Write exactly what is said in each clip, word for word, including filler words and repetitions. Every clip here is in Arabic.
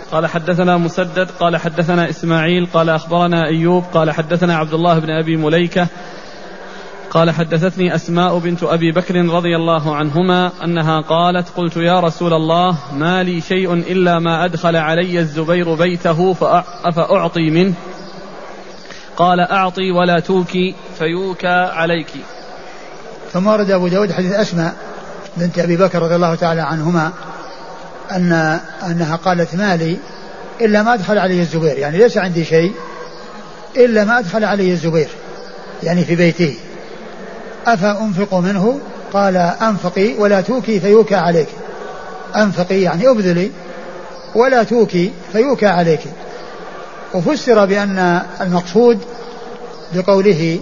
قال حدثنا مسدد قال حدثنا إسماعيل قال أخبرنا أيوب قال حدثنا عبد الله بن أبي مليكة قال حدثتني أسماء بنت أبي بكر رضي الله عنهما أنها قالت قلت يا رسول الله ما لي شيء إلا ما أدخل علي الزبير بيته فأعطي منه؟ قال أعطي ولا توكي فيوكى عليك. ثم ورد أبو داود حديث أسماء بنت أبي بكر رضي الله تعالى عنهما أن أنها قالت ما لي إلا ما أدخل علي الزبير، يعني ليس عندي شيء إلا ما أدخل علي الزبير يعني في بيته، أفأنفق منه؟ قال أنفقي ولا توكي فيوكى عليك. أنفقي يعني أبذلي ولا توكي فيوكى عليك. وفسر بأن المقصود بقوله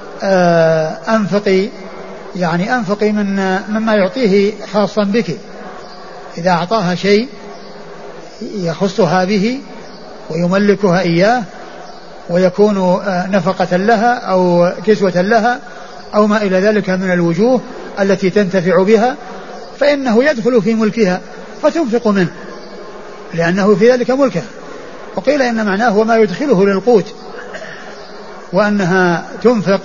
أنفقي يعني أنفقي من مما يعطيه خاصا بك، إذا أعطاها شيء يخصها به ويملكها إياه ويكون نفقة لها أو كسوة لها أو ما إلى ذلك من الوجوه التي تنتفع بها، فإنه يدخل في ملكها فتنفق منه لأنه في ذلك ملكه. وقيل إن معناه وما يدخله للقوت، وأنها تنفق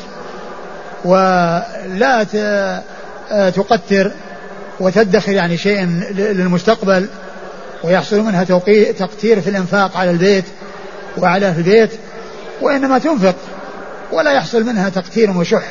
ولا تقتر وتدخر يعني شيء للمستقبل ويحصل منها تقتير في الإنفاق على البيت وعلى أهل البيت، وإنما تنفق ولا يحصل منها تقتير وشح.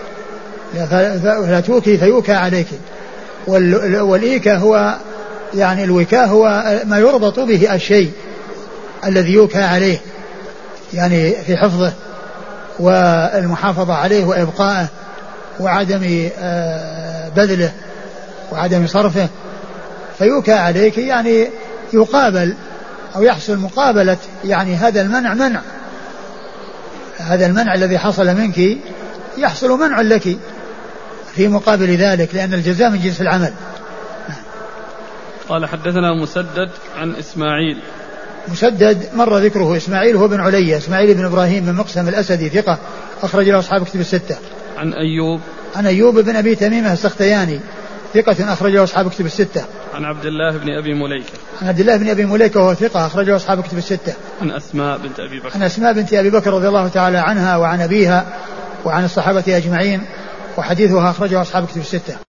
لا توكي فيوكى عليك. والإيكا هو يعني الوكاء هو ما يربط به الشيء الذي يوكى عليه، يعني في حفظه والمحافظة عليه وإبقائه وعدم بذله وعدم صرفه. فيوكى عليك يعني يقابل أو يحصل مقابلة يعني هذا المنع منع هذا المنع الذي حصل منك يحصل منع لك في مقابل ذلك، لأن الجزاء من جنس العمل. قال حدثنا مسدد عن إسماعيل. مسدد مر ذكره. إسماعيل هو بن عليا، إسماعيل بن إبراهيم بن مقسم الأسدي ثقة أخرج له أصحاب كتب الستة. عن أيوب. عن أيوب بن أبي تميمة السختياني ثقة أخرج له أصحاب كتب الستة. عن عبد الله بن أبي مليكة. عن عبد الله بن أبي مليكة وهو ثقة أخرج له أصحاب كتب الستة. عن أسماء بنت أبي بكر. عن أسماء بنت أبي بكر رضي الله تعالى عنها وعن أبيها وعن الصحابة أجمعين، وحديثها أخرجه أصحاب كتب الستة.